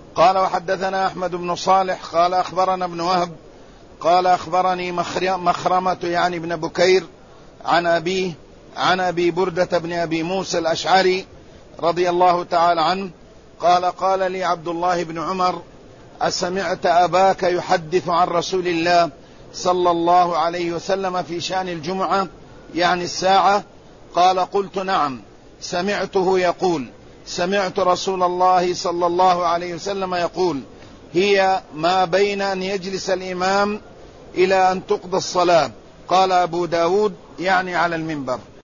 قال وحدثنا أحمد بن صالح قال أخبرنا ابن وهب قال أخبرني مخرمة يعني ابن بكير عن أبيه عن أبي بردة بن أبي موسى الأشعري رضي الله تعالى عنه قال قال لي عبد الله بن عمر أسمعت أباك يحدث عن رسول الله صلى الله عليه وسلم في شأن الجمعة يعني الساعة؟ قال قلت نعم سمعته يقول سمعت رسول الله صلى الله عليه وسلم يقول هي ما بين أن يجلس الإمام إلى أن تقضى الصلاة. قال أبو داود يعني على المنبر.